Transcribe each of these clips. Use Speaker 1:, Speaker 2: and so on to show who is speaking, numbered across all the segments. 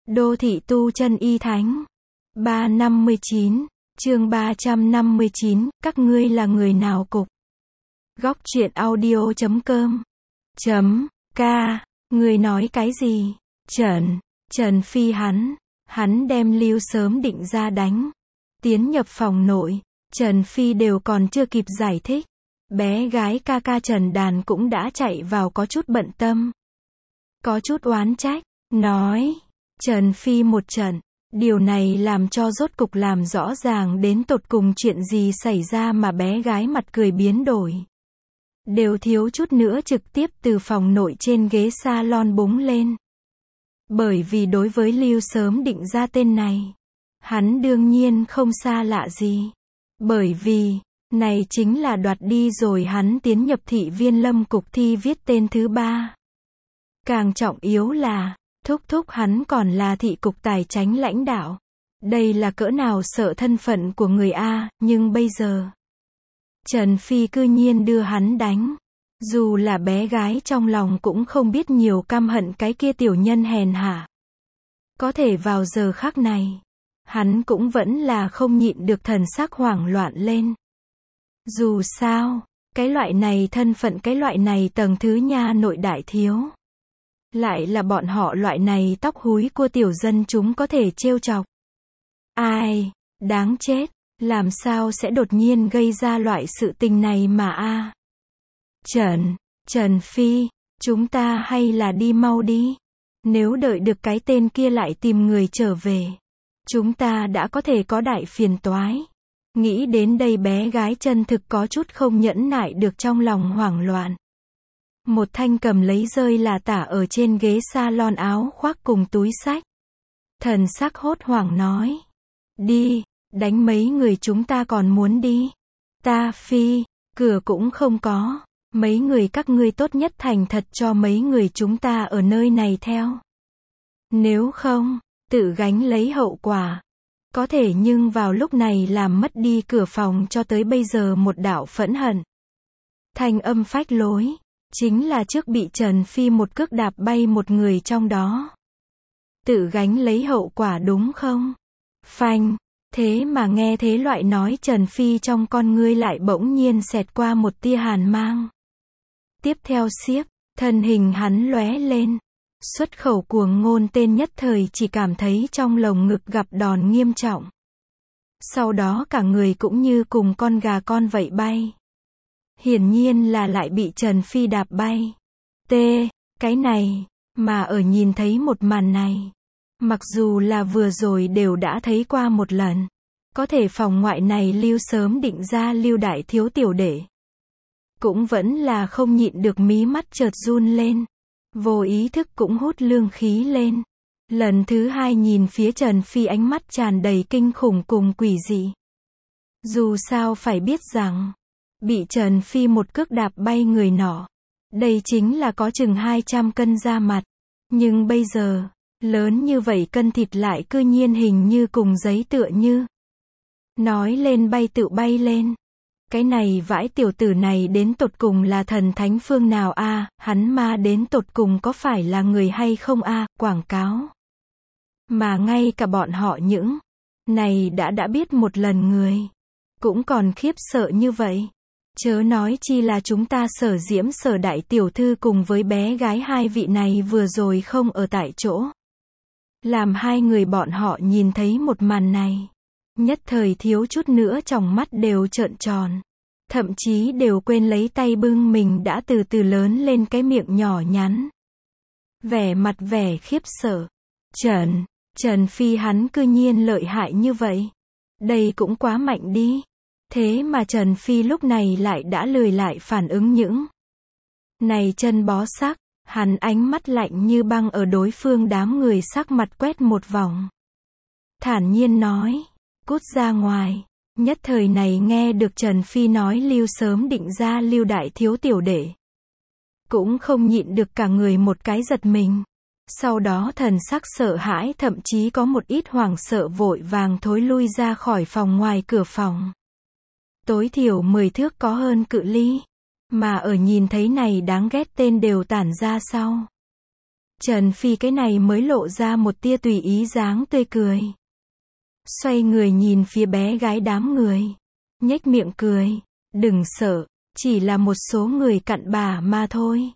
Speaker 1: Đô thị tu chân y thánh. 359, chương 359, các ngươi là người nào cục. Góc truyện audio.com. K, người nói cái gì? Trần Phi hắn đem Lưu Sớm Định ra đánh. Tiến nhập phòng nội, Trần Phi đều còn chưa kịp giải thích. Bé gái ca ca Trần Đàn cũng đã chạy vào có chút bận tâm. Có chút oán trách, nói, Trần Phi một trận. Điều này làm cho rốt cục làm rõ ràng đến tột cùng chuyện gì xảy ra mà bé gái mặt cười biến đổi. Đều thiếu chút nữa trực tiếp từ phòng nội trên ghế salon búng lên. Bởi vì đối với Lưu Sớm Định ra tên này, hắn đương nhiên không xa lạ gì. Bởi vì, này chính là đoạt đi rồi hắn tiến nhập thị viên lâm cục thi viết tên thứ 3. Càng trọng yếu là, thúc hắn còn là thị cục tài chánh lãnh đạo. Đây là cỡ nào sợ thân phận của người A, nhưng bây giờ, Trần Phi cư nhiên đưa hắn đánh. Dù là bé gái trong lòng cũng không biết nhiều căm hận cái kia tiểu nhân hèn hạ. Có thể vào giờ khắc này, hắn cũng vẫn là không nhịn được thần sắc hoảng loạn lên. Dù sao, cái loại này thân phận, cái loại này tầng thứ nha nội đại thiếu. Lại là bọn họ loại này tóc húi của tiểu dân chúng có thể trêu chọc. Ai, đáng chết, làm sao sẽ đột nhiên gây ra loại sự tình này mà a? Trần Phi, chúng ta hay là đi mau đi. Nếu đợi được cái tên kia lại tìm người trở về, chúng ta đã có thể có đại phiền toái. Nghĩ đến đây bé gái chân thực có chút không nhẫn nại được trong lòng hoảng loạn. Một thanh cầm lấy rơi là tả ở trên ghế salon áo khoác cùng túi xách. Thần sắc hốt hoảng nói. Đi, đánh mấy người chúng ta còn muốn đi. Ta Phi, cửa cũng không có. Mấy người các ngươi tốt nhất thành thật cho mấy người chúng ta ở nơi này theo. Nếu không, tự gánh lấy hậu quả. Có thể nhưng vào lúc này làm mất đi cửa phòng cho tới bây giờ một đạo phẫn hận. Thanh âm phách lối. Chính là trước bị Trần Phi một cước đạp bay một người trong đó. Tự gánh lấy hậu quả đúng không? Phanh, thế mà nghe thế loại nói Trần Phi trong con ngươi lại bỗng nhiên xẹt qua một tia hàn mang. Tiếp theo xiếc, thân hình hắn lóe lên. Xuất khẩu cuồng ngôn tên nhất thời chỉ cảm thấy trong lồng ngực gặp đòn nghiêm trọng. Sau đó cả người cũng như cùng con gà con vậy bay. Hiển nhiên là lại bị Trần Phi đạp bay. Cái này, mà ở nhìn thấy một màn này. Mặc dù là vừa rồi đều đã thấy qua một lần. Có thể phòng ngoại này Lưu Sớm Định ra Lưu đại thiếu tiểu đệ. Cũng vẫn là không nhịn được mí mắt chợt run lên. Vô ý thức cũng hút lương khí lên. Lần thứ hai nhìn phía Trần Phi ánh mắt tràn đầy kinh khủng cùng quỷ dị. Dù sao phải biết rằng, bị Trần Phi một cước đạp bay người nọ. Đây chính là có chừng 200 cân da mặt. Nhưng bây giờ, lớn như vậy cân thịt lại cư nhiên hình như cùng giấy tựa như. Nói lên bay tự bay lên. Cái này vãi tiểu tử này đến tột cùng là thần thánh phương nào a? Hắn ma đến tột cùng có phải là người hay không a? Quảng cáo. Mà ngay cả bọn họ những này đã biết một lần người. Cũng còn khiếp sợ như vậy. Chớ nói chi là chúng ta Sở Diễm Sở đại tiểu thư cùng với bé gái hai vị này vừa rồi không ở tại chỗ. Làm hai người bọn họ nhìn thấy một màn này. Nhất thời thiếu chút nữa tròng mắt đều trợn tròn. Thậm chí đều quên lấy tay bưng mình đã từ từ lớn lên cái miệng nhỏ nhắn. Vẻ mặt vẻ khiếp sợ. Trần Phi hắn cư nhiên lợi hại như vậy. Đây cũng quá mạnh đi. Thế mà Trần Phi lúc này lại đã lười lại phản ứng những này chân bó sắc. Hắn ánh mắt lạnh như băng ở đối phương đám người sắc mặt quét một vòng. Thản nhiên nói. Cút ra ngoài. Nhất thời này nghe được Trần Phi nói Lưu Sớm Định ra Lưu đại thiếu tiểu đệ. Cũng không nhịn được cả người một cái giật mình. Sau đó thần sắc sợ hãi thậm chí có một ít hoảng sợ vội vàng thối lui ra khỏi phòng ngoài cửa phòng. Tối thiểu 10 thước có hơn cự ly. Mà ở nhìn thấy này đáng ghét tên đều tản ra sau. Trần Phi cái này mới lộ ra một tia tùy ý dáng tươi cười. Xoay người nhìn phía bé gái đám người. Nhếch miệng cười. Đừng sợ, chỉ là một số người cặn bã mà thôi.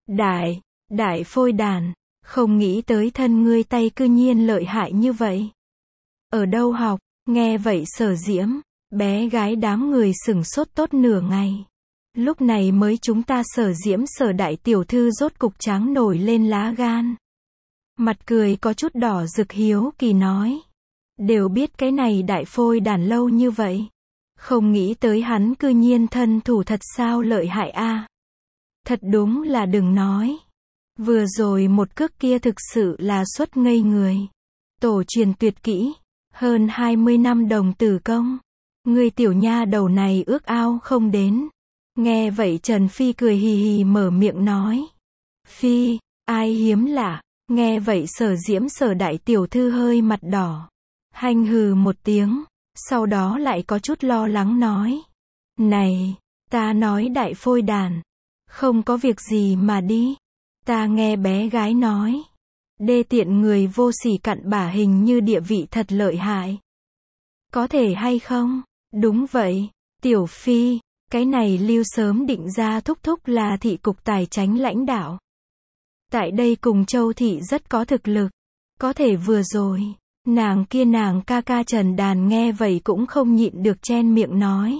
Speaker 1: Đại phôi đàn, không nghĩ tới thân ngươi tay cư nhiên lợi hại như vậy. Ở đâu học, nghe vậy Sở Diễm, bé gái đám người sửng sốt tốt nửa ngày. Lúc này mới chúng ta Sở Diễm Sở đại tiểu thư rốt cục tráng nổi lên lá gan. Mặt cười có chút đỏ rực hiếu kỳ nói. Đều biết cái này đại phôi đàn lâu như vậy. Không nghĩ tới hắn cư nhiên thân thủ thật sao lợi hại a. Thật đúng là đừng nói. Vừa rồi một cước kia thực sự là xuất ngây người. Tổ truyền tuyệt kỹ. Hơn 20 năm đồng tử công. Người tiểu nha đầu này ước ao không đến. Nghe vậy Trần Phi cười hì hì mở miệng nói. Phi, ai hiếm lạ. Nghe vậy Sở Diễm Sở đại tiểu thư hơi mặt đỏ. Hanh hừ một tiếng. Sau đó lại có chút lo lắng nói. Này, ta nói đại phôi đàn. Không có việc gì mà đi. Ta nghe bé gái nói. Đê tiện người vô sỉ cặn bã hình như địa vị thật lợi hại. Có thể hay không? Đúng vậy, Tiểu Phi, cái này Lưu sớm định ra thúc thúc là thị cục tài chánh lãnh đạo. Tại đây cùng Châu thị rất có thực lực. Có thể vừa rồi, nàng ca ca Trần Đàn nghe vậy cũng không nhịn được chen miệng nói.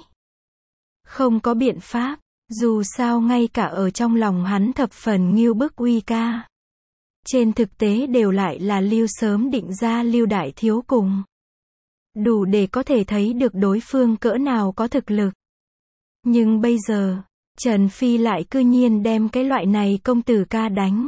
Speaker 1: Không có biện pháp, dù sao ngay cả ở trong lòng hắn thập phần ngưu bức uy ca. Trên thực tế đều lại là Lưu sớm định ra Lưu đại thiếu cùng. Đủ để có thể thấy được đối phương cỡ nào có thực lực. Nhưng bây giờ, Trần Phi lại cư nhiên đem cái loại này công tử ca đánh.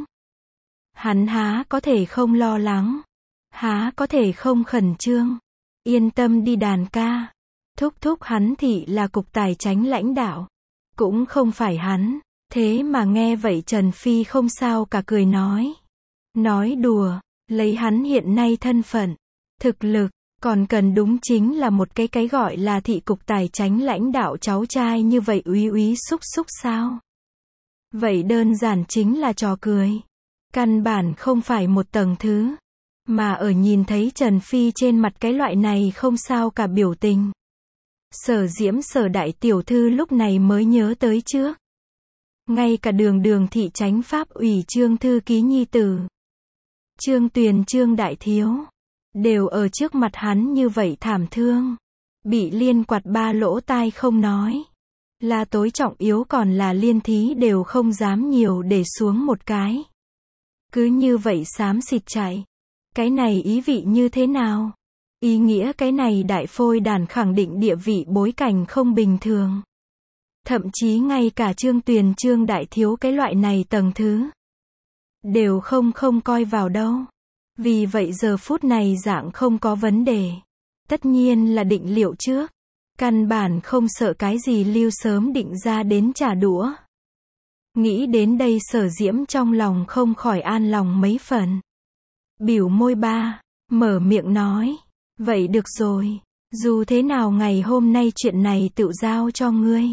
Speaker 1: Hắn há có thể không lo lắng. Há có thể không khẩn trương. Yên tâm đi Đàn ca. Thúc thúc hắn thị là cục tài chánh lãnh đạo. Cũng không phải hắn. Thế mà nghe vậy Trần Phi không sao cả cười nói. Nói đùa, lấy hắn hiện nay thân phận, thực lực, còn cần đúng chính là một cái gọi là thị cục tài chánh lãnh đạo cháu trai như vậy úy úy xúc xúc sao? Vậy đơn giản chính là trò cười. Căn bản không phải một tầng thứ. Mà ở nhìn thấy Trần Phi trên mặt cái loại này không sao cả biểu tình. Sở Diễm Sở đại tiểu thư lúc này mới nhớ tới trước. Ngay cả đường thị chánh pháp ủy Trương thư ký nhi tử. Trương Tuyền Trương đại thiếu. Đều ở trước mặt hắn như vậy thảm thương. Bị liên quạt ba lỗ tai không nói. Là tối trọng yếu còn là liên thí đều không dám nhiều để xuống một cái. Cứ như vậy xám xịt chạy. Cái này ý vị như thế nào? Ý nghĩa cái này đại phôi đàn khẳng định địa vị bối cảnh không bình thường. Thậm chí ngay cả Trương Tuyền Trương đại thiếu cái loại này tầng thứ. Đều không coi vào đâu. Vì vậy giờ phút này dạng không có vấn đề. Tất nhiên là định liệu trước. Căn bản không sợ cái gì Lưu sớm định ra đến trả đũa. Nghĩ đến đây Sở Diễm trong lòng không khỏi an lòng mấy phần. Biểu môi mở miệng nói. Vậy được rồi. Dù thế nào ngày hôm nay chuyện này tự giao cho ngươi.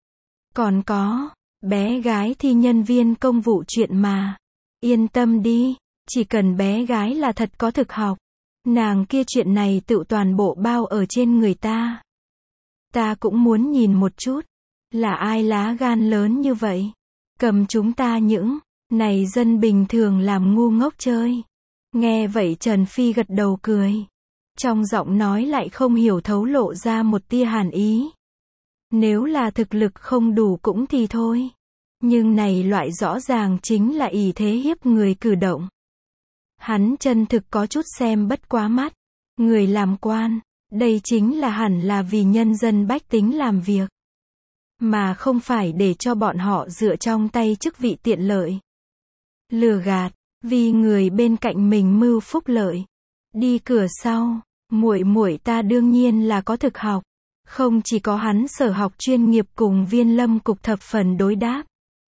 Speaker 1: Còn có, bé gái thi nhân viên công vụ chuyện mà. Yên tâm đi, chỉ cần bé gái là thật có thực học. Nàng kia chuyện này tự toàn bộ bao ở trên người ta. Ta cũng muốn nhìn một chút. Là ai lá gan lớn như vậy? Cầm chúng ta những này dân bình thường làm ngu ngốc chơi. Nghe vậy Trần Phi gật đầu cười. Trong giọng nói lại không hiểu thấu lộ ra một tia hàn ý. Nếu là thực lực không đủ cũng thì thôi. Nhưng này loại rõ ràng chính là ỷ thế hiếp người cử động. Hắn chân thực có chút xem bất quá mắt. Người làm quan, đây chính là hẳn là vì nhân dân bách tính làm việc. Mà không phải để cho bọn họ dựa trong tay chức vị tiện lợi. Lừa gạt, vì người bên cạnh mình mưu phúc lợi. Đi cửa sau, muội ta đương nhiên là có thực học. Không chỉ có hắn sở học chuyên nghiệp cùng Viên Lâm cục thập phần đối đáp.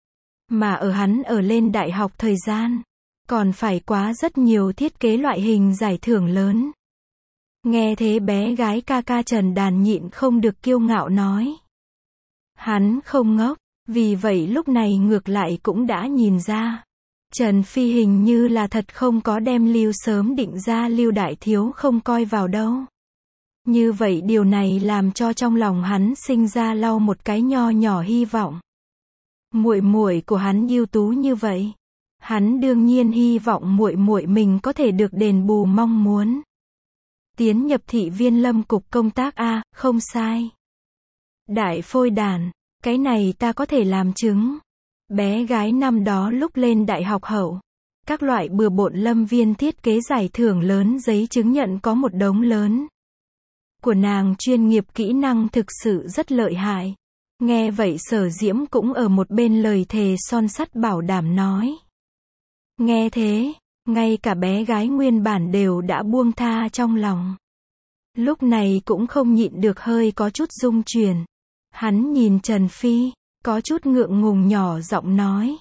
Speaker 1: Mà ở hắn ở lên đại học thời gian, còn phải quá rất nhiều thiết kế loại hình giải thưởng lớn. Nghe thế bé gái ca ca Trần Đàn nhịn không được kiêu ngạo nói. Hắn không ngốc, vì vậy lúc này ngược lại cũng đã nhìn ra. Trần Phi hình như là thật không có đem Lưu Sớm Định ra Lưu đại thiếu không coi vào đâu. Như vậy điều này làm cho trong lòng hắn sinh ra lau một cái nho nhỏ hy vọng. Muội muội của hắn ưu tú như vậy, hắn đương nhiên hy vọng muội muội mình có thể được đền bù mong muốn. Tiến nhập thị viên lâm cục công tác a, không sai. Đại phôi đàn, cái này ta có thể làm chứng. Bé gái năm đó lúc lên đại học hậu, các loại bừa bộn lâm viên thiết kế giải thưởng lớn giấy chứng nhận có một đống lớn. Của nàng chuyên nghiệp kỹ năng thực sự rất lợi hại. Nghe vậy Sở Diễm cũng ở một bên lời thề son sắt bảo đảm nói. Nghe thế, ngay cả bé gái nguyên bản đều đã buông tha trong lòng. Lúc này cũng không nhịn được hơi có chút rung chuyển. Hắn nhìn Trần Phi, có chút ngượng ngùng nhỏ giọng nói.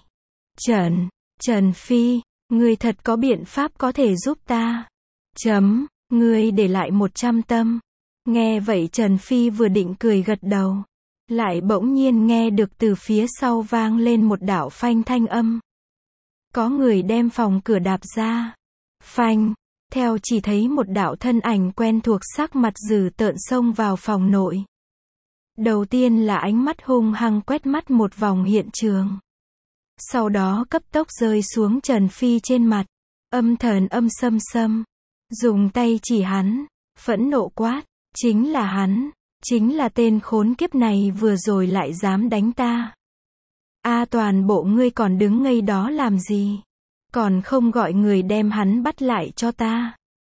Speaker 1: Trần Phi, ngươi thật có biện pháp có thể giúp ta. Ngươi để lại 100 tâm. Nghe vậy Trần Phi vừa định cười gật đầu. Lại bỗng nhiên nghe được từ phía sau vang lên một đạo phanh thanh âm. Có người đem phòng cửa đạp ra. Phanh, theo chỉ thấy một đạo thân ảnh quen thuộc sắc mặt dữ tợn xông vào phòng nội. Đầu tiên là ánh mắt hung hăng quét mắt một vòng hiện trường. Sau đó cấp tốc rơi xuống Trần Phi trên mặt. Âm thần âm xâm xâm. Dùng tay chỉ hắn. Phẫn nộ quát. Chính là hắn. Chính là tên khốn kiếp này vừa rồi lại dám đánh ta. Toàn bộ ngươi còn đứng ngây đó làm gì? Còn không gọi người đem hắn bắt lại cho ta.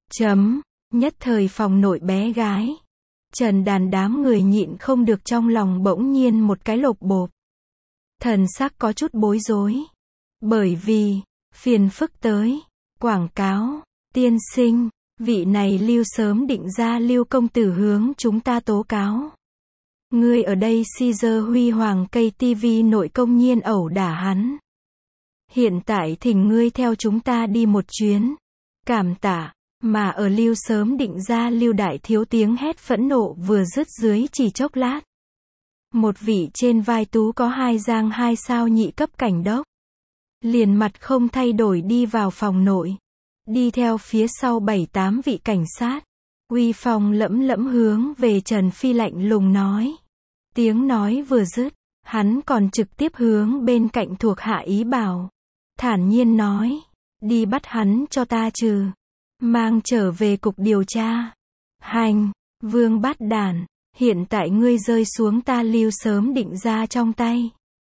Speaker 1: Nhất thời phòng nội bé gái. Trần Đàn đám người nhịn không được trong lòng bỗng nhiên một cái lột bột. Thần sắc có chút bối rối. Bởi vì, phiền phức tới. Quảng cáo, tiên sinh, vị này Lưu Sớm Định ra Lưu công tử hướng chúng ta tố cáo. Ngươi ở đây Caesar huy hoàng cây TV nội công nhiên ẩu đả hắn. Hiện tại thỉnh ngươi theo chúng ta đi một chuyến. Cảm tạ. Mà ở Lưu Sớm Định ra Lưu đại thiếu tiếng hét phẫn nộ vừa dứt dưới chỉ chốc lát. Một vị trên vai tú có 2 giang 2 sao nhị cấp cảnh đốc. Liền mặt không thay đổi đi vào phòng nội. Đi theo phía sau 7-8 vị cảnh sát. Uy phong lẫm lẫm hướng về Trần Phi lạnh lùng nói. Tiếng nói vừa dứt, hắn còn trực tiếp hướng bên cạnh thuộc hạ ý bảo. Thản nhiên nói. Đi bắt hắn cho ta trừ. Mang trở về cục điều tra. Hành, vương bát đản, hiện tại ngươi rơi xuống ta Lưu Sớm Định ra trong tay.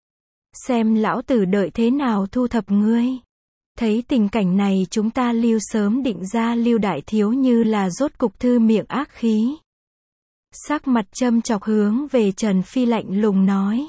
Speaker 1: Xem lão tử đợi thế nào thu thập ngươi. Thấy tình cảnh này chúng ta Lưu Sớm Định ra Lưu đại thiếu như là rốt cục thư miệng ác khí. Sắc mặt châm chọc hướng về Trần Phi lạnh lùng nói.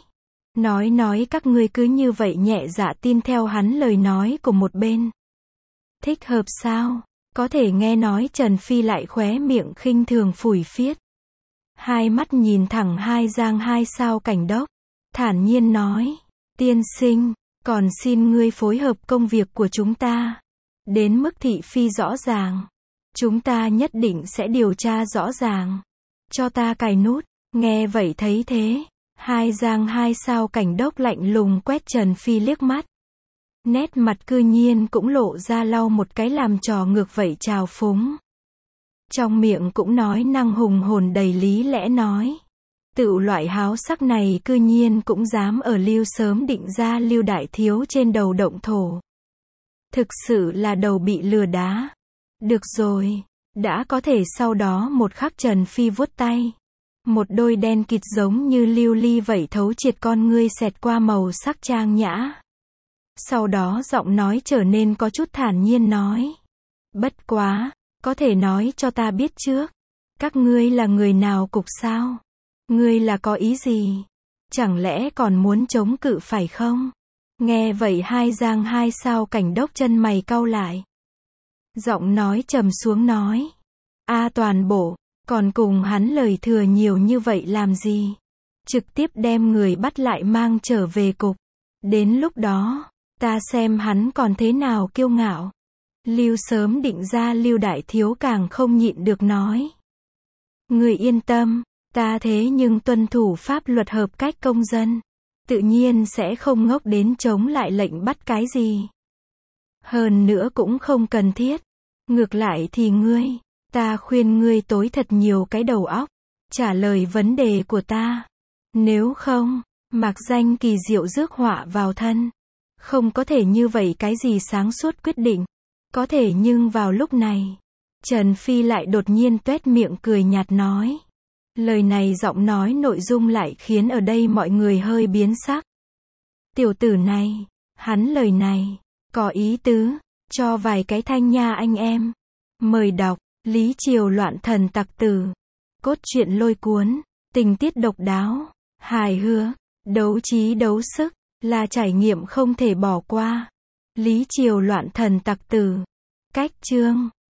Speaker 1: Nói các ngươi cứ như vậy nhẹ dạ tin theo hắn lời nói của một bên. Thích hợp sao? Có thể nghe nói Trần Phi lại khóe miệng khinh thường phủi phiết. Hai mắt nhìn thẳng 2 giang 2 sao cảnh đốc. Thản nhiên nói. Tiên sinh, còn xin ngươi phối hợp công việc của chúng ta. Đến mức thị phi rõ ràng. Chúng ta nhất định sẽ điều tra rõ ràng. Cho ta cài nút. Nghe vậy thấy thế. 2 giang 2 sao cảnh đốc lạnh lùng quét Trần Phi liếc mắt. Nét mặt cư nhiên cũng lộ ra lau một cái làm trò ngược vậy trào phúng. Trong miệng cũng nói năng hùng hồn đầy lý lẽ nói. Tự loại háo sắc này cư nhiên cũng dám ở Lưu Sớm Định ra Lưu đại thiếu trên đầu động thổ. Thực sự là đầu bị lừa đá. Được rồi, đã có thể sau đó một khắc Trần Phi vuốt tay. Một đôi đen kịt giống như lưu ly vậy thấu triệt con ngươi xẹt qua màu sắc trang nhã. Sau đó giọng nói trở nên có chút thản nhiên nói. Bất quá, có thể nói cho ta biết trước. Các ngươi là người nào cục sao? Ngươi là có ý gì? Chẳng lẽ còn muốn chống cự phải không? Nghe vậy 2 giang 2 sao cảnh đốc chân mày cau lại. Giọng nói trầm xuống nói. Toàn bộ, còn cùng hắn lời thừa nhiều như vậy làm gì? Trực tiếp đem người bắt lại mang trở về cục. Đến lúc đó, ta xem hắn còn thế nào kiêu ngạo. Lưu Sớm Định ra Lưu đại thiếu càng không nhịn được nói. Người yên tâm, ta thế nhưng tuân thủ pháp luật hợp cách công dân. Tự nhiên sẽ không ngốc đến chống lại lệnh bắt cái gì. Hơn nữa cũng không cần thiết. Ngược lại thì ta khuyên ngươi tối thật nhiều cái đầu óc, trả lời vấn đề của ta. Nếu không, Mạc Danh kỳ diệu rước họa vào thân. Không có thể như vậy cái gì sáng suốt quyết định. Có thể nhưng vào lúc này, Trần Phi lại đột nhiên tuét miệng cười nhạt nói. Lời này giọng nói nội dung lại khiến ở đây mọi người hơi biến sắc. Tiểu tử này, hắn lời này, có ý tứ, cho vài cái thanh nha anh em. Mời đọc, Lý Triều loạn thần tặc tử. Cốt truyện lôi cuốn, tình tiết độc đáo, hài hước, đấu trí đấu sức, là trải nghiệm không thể bỏ qua. Lý Triều loạn thần tặc tử. Cách chương